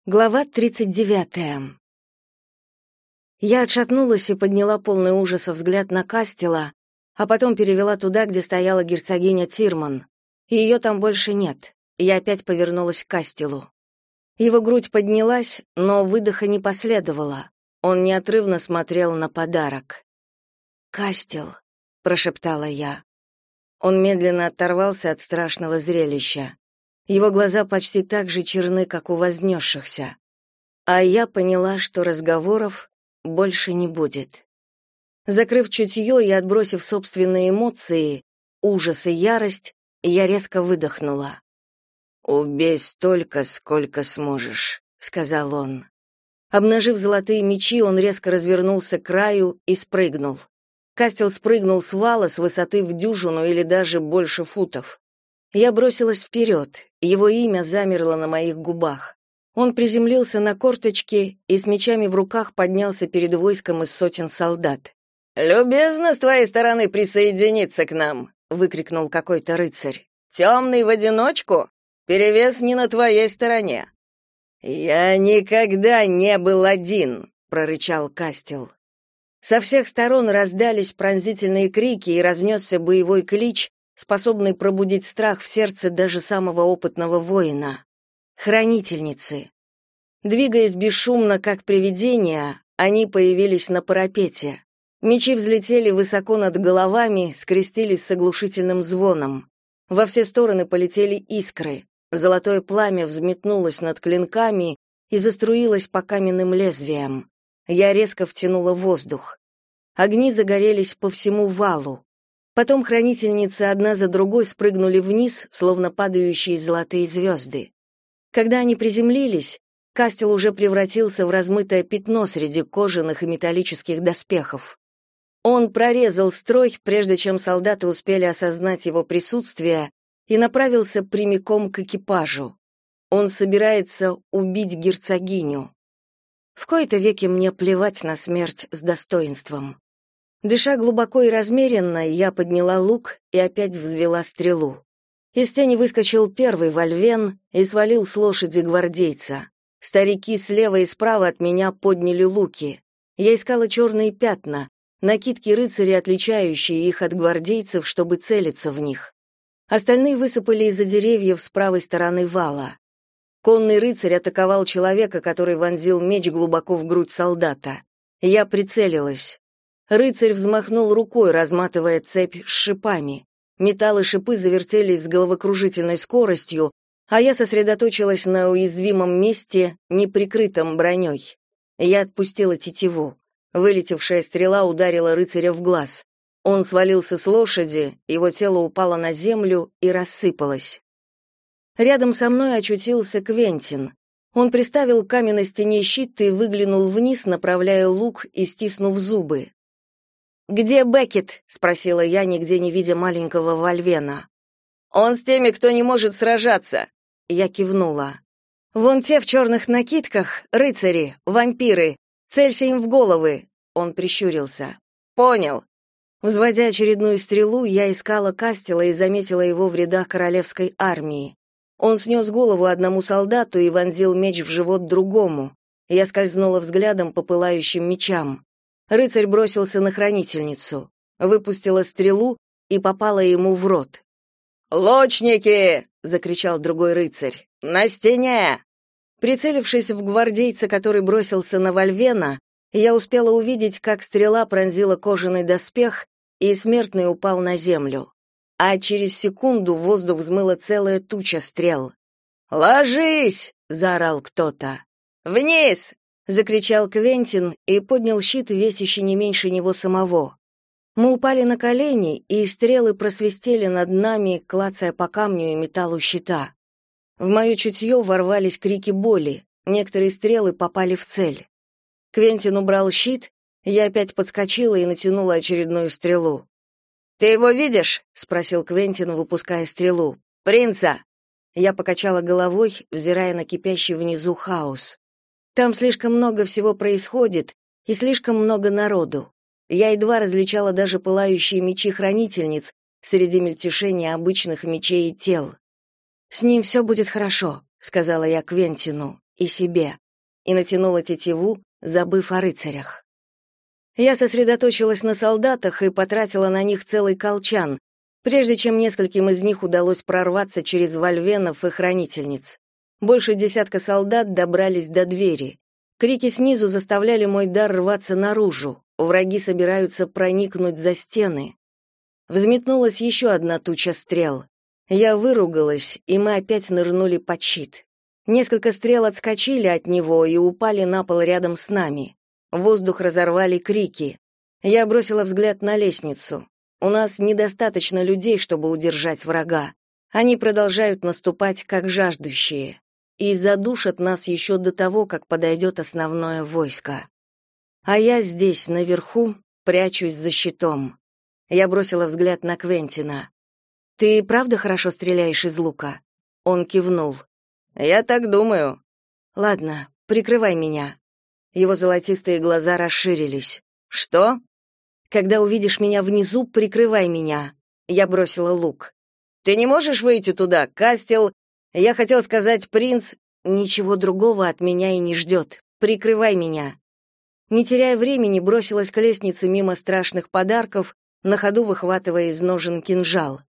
Глава 39. Я отшатнулась и подняла полный ужаса взгляд на Кастела, а потом перевела туда, где стояла герцогиня Тирман. Ее там больше нет. Я опять повернулась к Кастелу. Его грудь поднялась, но выдоха не последовало. Он неотрывно смотрел на подарок. «Кастел», — прошептала я. Он медленно оторвался от страшного зрелища. Его глаза почти так же черны, как у вознесшихся. А я поняла, что разговоров больше не будет. Закрыв чутье и отбросив собственные эмоции, ужас и ярость, я резко выдохнула. «Убей столько, сколько сможешь», — сказал он. Обнажив золотые мечи, он резко развернулся к краю и спрыгнул. Кастел спрыгнул с вала с высоты в дюжину или даже больше футов. Я бросилась вперед, его имя замерло на моих губах. Он приземлился на корточки и с мечами в руках поднялся перед войском из сотен солдат. «Любезно с твоей стороны присоединиться к нам!» — выкрикнул какой-то рыцарь. «Темный в одиночку? Перевес не на твоей стороне!» «Я никогда не был один!» — прорычал Кастел. Со всех сторон раздались пронзительные крики и разнесся боевой клич, способный пробудить страх в сердце даже самого опытного воина. Хранительницы. Двигаясь бесшумно, как привидения, они появились на парапете. Мечи взлетели высоко над головами, скрестились с оглушительным звоном. Во все стороны полетели искры. Золотое пламя взметнулось над клинками и заструилось по каменным лезвиям. Я резко втянула воздух. Огни загорелись по всему валу. Потом хранительницы одна за другой спрыгнули вниз, словно падающие золотые звезды. Когда они приземлились, Кастел уже превратился в размытое пятно среди кожаных и металлических доспехов. Он прорезал строй, прежде чем солдаты успели осознать его присутствие, и направился прямиком к экипажу. Он собирается убить герцогиню. В кои-то веки мне плевать на смерть с достоинством. Дыша глубоко и размеренно, я подняла лук и опять взвела стрелу. Из тени выскочил первый вольвен и свалил с лошади гвардейца. Старики слева и справа от меня подняли луки. Я искала черные пятна, накидки рыцарей, отличающие их от гвардейцев, чтобы целиться в них. Остальные высыпали из-за деревьев с правой стороны вала. Конный рыцарь атаковал человека, который вонзил меч глубоко в грудь солдата. Я прицелилась. Рыцарь взмахнул рукой, разматывая цепь с шипами. Металл и шипы завертелись с головокружительной скоростью, а я сосредоточилась на уязвимом месте, неприкрытом броней. Я отпустила тетиву. Вылетевшая стрела ударила рыцаря в глаз. Он свалился с лошади, его тело упало на землю и рассыпалось. Рядом со мной очутился Квентин. Он приставил к каменной стене щит и выглянул вниз, направляя лук и стиснув зубы. «Где Беккет?» — спросила я, нигде не видя маленького вольвена. «Он с теми, кто не может сражаться!» Я кивнула. «Вон те в черных накидках, рыцари, вампиры. Целься им в головы!» Он прищурился. «Понял!» Взводя очередную стрелу, я искала Кастела и заметила его в рядах королевской армии. Он снес голову одному солдату и вонзил меч в живот другому. Я скользнула взглядом по пылающим мечам. Рыцарь бросился на хранительницу, выпустила стрелу и попала ему в рот. «Лучники!» — закричал другой рыцарь. «На стене!» Прицелившись в гвардейца, который бросился на вольвена, я успела увидеть, как стрела пронзила кожаный доспех, и смертный упал на землю. А через секунду в воздух взмыла целая туча стрел. «Ложись!» — заорал кто-то. «Вниз!» — закричал Квентин и поднял щит, весящий не меньше него самого. Мы упали на колени, и стрелы просвистели над нами, клацая по камню и металлу щита. В мое чутье ворвались крики боли, некоторые стрелы попали в цель. Квентин убрал щит, я опять подскочила и натянула очередную стрелу. «Ты его видишь?» — спросил Квентин, выпуская стрелу. «Принца!» Я покачала головой, взирая на кипящий внизу хаос. Там слишком много всего происходит, и слишком много народу. Я едва различала даже пылающие мечи хранительниц среди мельтешения обычных мечей и тел. «С ним все будет хорошо», — сказала я Квентину, и себе, и натянула тетиву, забыв о рыцарях. Я сосредоточилась на солдатах и потратила на них целый колчан, прежде чем нескольким из них удалось прорваться через вольвенов и хранительниц. Больше десятка солдат добрались до двери. Крики снизу заставляли мой дар рваться наружу. Враги собираются проникнуть за стены. Взметнулась еще одна туча стрел. Я выругалась, и мы опять нырнули под щит. Несколько стрел отскочили от него и упали на пол рядом с нами. Воздух разорвали крики. Я бросила взгляд на лестницу. У нас недостаточно людей, чтобы удержать врага. Они продолжают наступать, как жаждущие, и задушат нас еще до того, как подойдет основное войско. А я здесь, наверху, прячусь за щитом. Я бросила взгляд на Квентина. «Ты правда хорошо стреляешь из лука?» Он кивнул. «Я так думаю». «Ладно, прикрывай меня». Его золотистые глаза расширились. «Что?» «Когда увидишь меня внизу, прикрывай меня». Я бросила лук. «Ты не можешь выйти туда, Кастел? Я хотел сказать, принц...» «Ничего другого от меня и не ждет. Прикрывай меня». Не теряя времени, бросилась к лестнице мимо страшных подарков, на ходу выхватывая из ножен кинжал.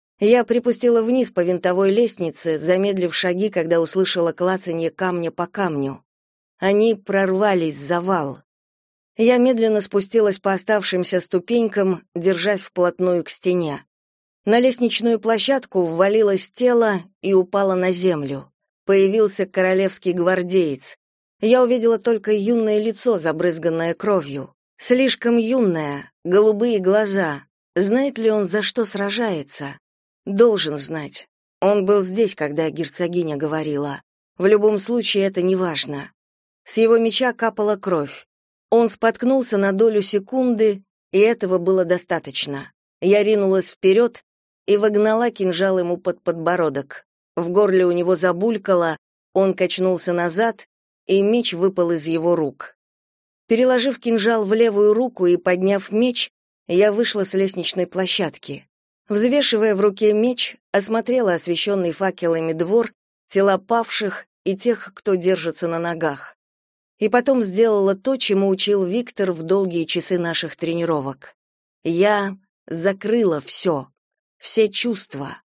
Я припустила вниз по винтовой лестнице, замедлив шаги, когда услышала клацанье камня по камню. Они прорвались за вал. Я медленно спустилась по оставшимся ступенькам, держась вплотную к стене. На лестничную площадку ввалилось тело и упало на землю. Появился королевский гвардеец. Я увидела только юное лицо, забрызганное кровью. Слишком юное, голубые глаза. Знает ли он, за что сражается? Должен знать. Он был здесь, когда герцогиня говорила. В любом случае это не важно. С его меча капала кровь. Он споткнулся на долю секунды, и этого было достаточно. Я ринулась вперед и вогнала кинжал ему под подбородок. В горле у него забулькало, он качнулся назад, и меч выпал из его рук. Переложив кинжал в левую руку и подняв меч, я вышла с лестничной площадки. Взвешивая в руке меч, осмотрела освещенный факелами двор, тела павших и тех, кто держится на ногах. И потом сделала то, чему учил Виктор в долгие часы наших тренировок. Я закрыла все чувства.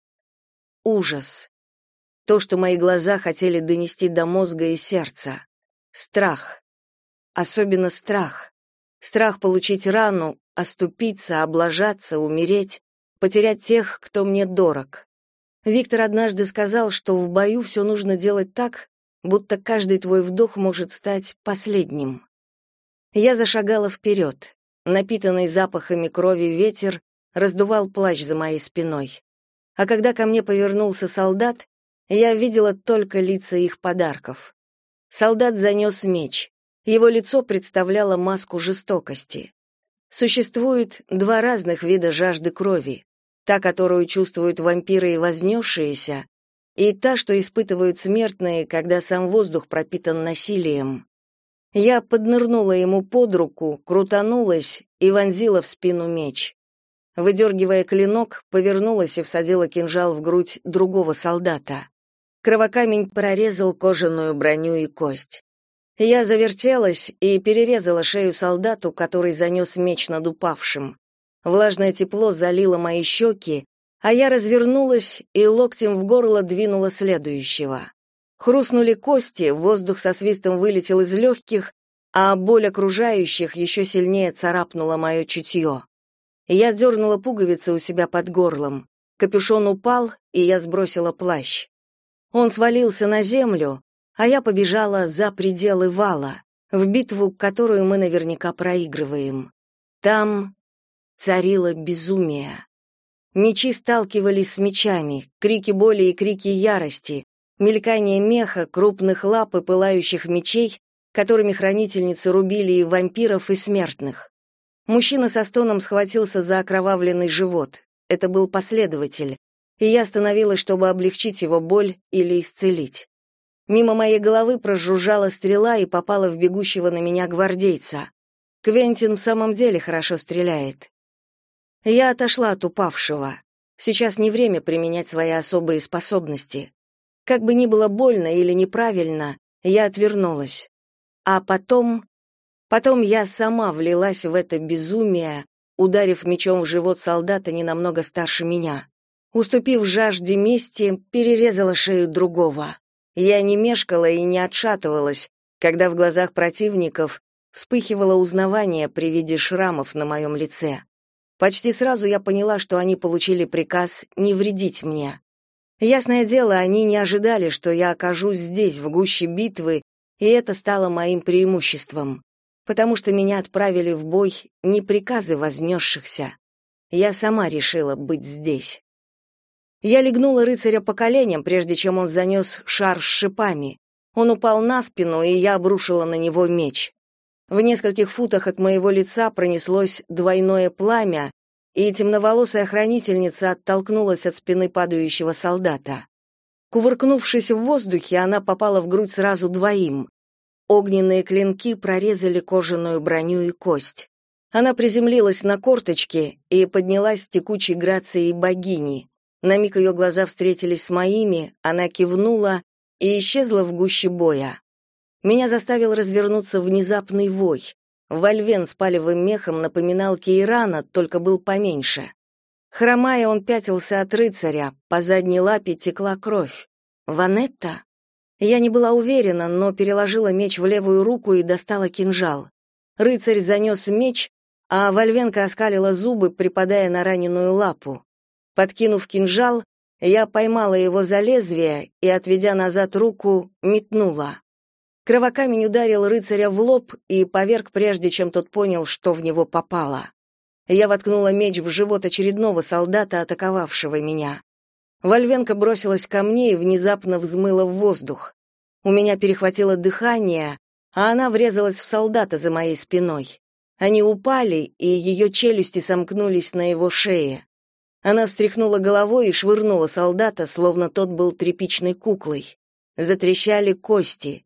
Ужас. То, что мои глаза хотели донести до мозга и сердца. Страх. Особенно страх. Страх получить рану, оступиться, облажаться, умереть, потерять тех, кто мне дорог. Виктор однажды сказал, что в бою все нужно делать так, будто каждый твой вдох может стать последним. Я зашагала вперед. Напитанный запахами крови ветер раздувал плащ за моей спиной. А когда ко мне повернулся солдат, я видела только лица их подарков. Солдат занес меч. Его лицо представляло маску жестокости. Существует два разных вида жажды крови. Та, которую чувствуют вампиры и вознесшиеся, и та, что испытывают смертные, когда сам воздух пропитан насилием. Я поднырнула ему под руку, крутанулась и вонзила в спину меч. Выдергивая клинок, повернулась и всадила кинжал в грудь другого солдата. Кровокамень прорезал кожаную броню и кость. Я завертелась и перерезала шею солдату, который занес меч над упавшим. Влажное тепло залило мои щеки, а я развернулась и локтем в горло двинула следующего. Хрустнули кости, воздух со свистом вылетел из легких, а боль окружающих еще сильнее царапнула мое чутье. Я дернула пуговицы у себя под горлом. Капюшон упал, и я сбросила плащ. Он свалился на землю, а я побежала за пределы вала, в битву, которую мы наверняка проигрываем. Там царило безумие. Мечи сталкивались с мечами, крики боли и крики ярости, мелькание меха, крупных лап и пылающих мечей, которыми хранительницы рубили и вампиров, и смертных. Мужчина со стоном схватился за окровавленный живот. Это был последователь, и я остановилась, чтобы облегчить его боль или исцелить. Мимо моей головы прожужжала стрела и попала в бегущего на меня гвардейца. Квентин в самом деле хорошо стреляет. Я отошла от упавшего. Сейчас не время применять свои особые способности. Как бы ни было больно или неправильно, Я отвернулась. А потом я сама влилась в это безумие, ударив мечом в живот солдата не намного старше меня. Уступив жажде мести, перерезала шею другого. Я не мешкала и не отшатывалась, когда в глазах противников вспыхивало узнавание при виде шрамов на моем лице. Почти сразу я поняла, что они получили приказ не вредить мне. Ясное дело, они не ожидали, что я окажусь здесь, в гуще битвы, и это стало моим преимуществом, потому что меня отправили в бой не приказы вознесшихся. Я сама решила быть здесь. Я легнула рыцаря по коленям, прежде чем он занес шар с шипами. Он упал на спину, и я обрушила на него меч. В нескольких футах от моего лица пронеслось двойное пламя, и темноволосая хранительница оттолкнулась от спины падающего солдата. Кувыркнувшись в воздухе, она попала в грудь сразу двоим. Огненные клинки прорезали кожаную броню и кость. Она приземлилась на корточки и поднялась с текучей грацией богини. На миг ее глаза встретились с моими, она кивнула и исчезла в гуще боя. Меня заставил развернуться внезапный вой. Вольвен с палевым мехом напоминал Кейрана, только был поменьше. Хромая, он пятился от рыцаря, по задней лапе текла кровь. Ванетта? Я не была уверена, но переложила меч в левую руку и достала кинжал. Рыцарь занес меч, а Вольвенка оскалила зубы, припадая на раненую лапу. Подкинув кинжал, я поймала его за лезвие и, отведя назад руку, метнула. Кровокамень ударил рыцаря в лоб и поверг, прежде чем тот понял, что в него попало. Я воткнула меч в живот очередного солдата, атаковавшего меня. Вольвенка бросилась ко мне и внезапно взмыла в воздух. У меня перехватило дыхание, а она врезалась в солдата за моей спиной. Они упали, и ее челюсти сомкнулись на его шее. Она встряхнула головой и швырнула солдата, словно тот был тряпичной куклой. Затрещали кости.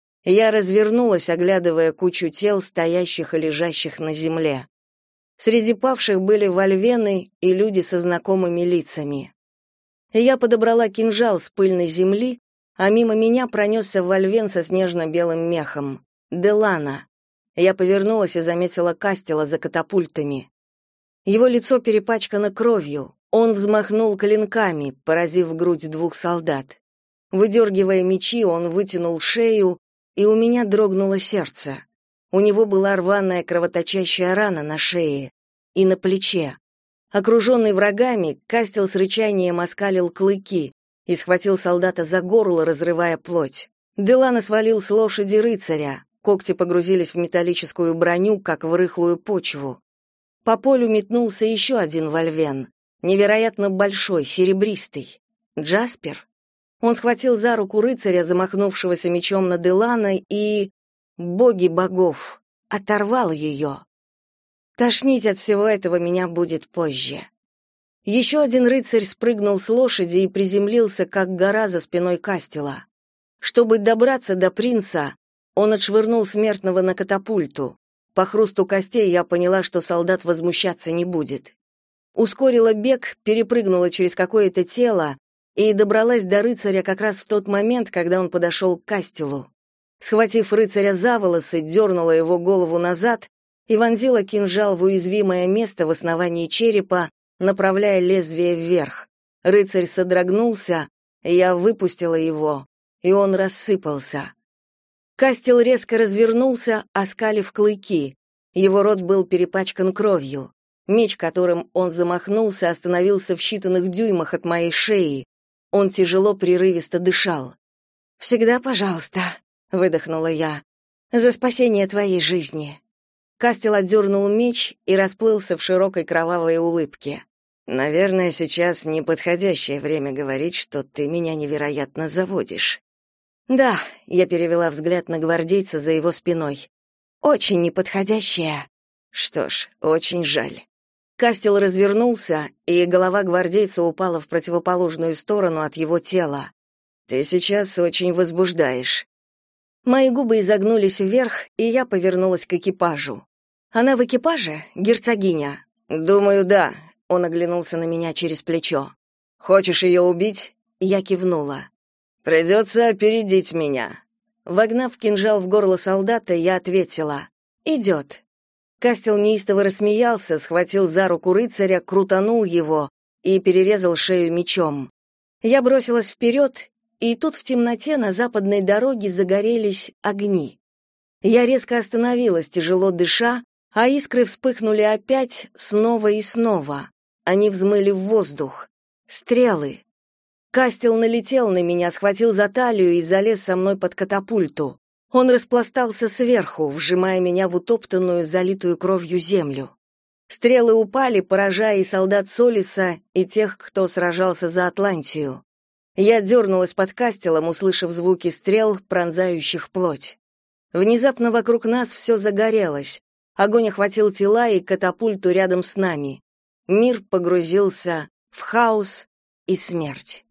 Я развернулась, оглядывая кучу тел, стоящих и лежащих на земле. Среди павших были вольвены и люди со знакомыми лицами. Я подобрала кинжал с пыльной земли, а мимо меня пронесся вольвен со снежно-белым мехом. Делана. Я повернулась и заметила Кастела за катапультами. Его лицо перепачкано кровью. Он взмахнул клинками, поразив грудь двух солдат. Выдергивая мечи, он вытянул шею, и у меня дрогнуло сердце. У него была рваная кровоточащая рана на шее и на плече. Окруженный врагами, Кастел с рычанием оскалил клыки и схватил солдата за горло, разрывая плоть. Делана свалил с лошади рыцаря. Когти погрузились в металлическую броню, как в рыхлую почву. По полю метнулся еще один вольвен, невероятно большой, серебристый. Джаспер? Он схватил за руку рыцаря, замахнувшегося мечом на Делана, и, боги богов, оторвал ее. Тошнить от всего этого меня будет позже. Еще один рыцарь спрыгнул с лошади и приземлился, как гора за спиной Кастела. Чтобы добраться до принца, он отшвырнул смертного на катапульту. По хрусту костей я поняла, что солдат возмущаться не будет. Ускорила бег, перепрыгнула через какое-то тело и добралась до рыцаря как раз в тот момент, когда он подошел к Кастелу. Схватив рыцаря за волосы, дернула его голову назад и вонзила кинжал в уязвимое место в основании черепа, направляя лезвие вверх. Рыцарь содрогнулся, я выпустила его, и он рассыпался. Кастел резко развернулся, оскалив клыки. Его рот был перепачкан кровью. Меч, которым он замахнулся, остановился в считанных дюймах от моей шеи. Он тяжело, прерывисто дышал. «Всегда пожалуйста», — выдохнула я, — «за спасение твоей жизни». Кастел отдернул меч и расплылся в широкой кровавой улыбке. «Наверное, сейчас неподходящее время говорить, что ты меня невероятно заводишь». «Да», — я перевела взгляд на гвардейца за его спиной. «Очень неподходящее». «Что ж, очень жаль». Кастел развернулся, и голова гвардейца упала в противоположную сторону от его тела. «Ты сейчас очень возбуждаешь». Мои губы изогнулись вверх, и я повернулась к экипажу. «Она в экипаже, герцогиня?» «Думаю, да», — он оглянулся на меня через плечо. «Хочешь ее убить?» Я кивнула. «Придется опередить меня». Вогнав кинжал в горло солдата, я ответила: «Идет». Кастел неистово рассмеялся, схватил за руку рыцаря, крутанул его и перерезал шею мечом. Я бросилась вперед, и тут в темноте на западной дороге загорелись огни. Я резко остановилась, тяжело дыша, а искры вспыхнули опять, снова и снова. Они взмыли в воздух. Стрелы. Кастел налетел на меня, схватил за талию и залез со мной под катапульту. Он распластался сверху, вжимая меня в утоптанную, залитую кровью землю. Стрелы упали, поражая и солдат Солиса, и тех, кто сражался за Атлантию. Я дернулась под Кастелом, услышав звуки стрел, пронзающих плоть. Внезапно вокруг нас все загорелось. Огонь охватил тела и катапульту рядом с нами. Мир погрузился в хаос и смерть.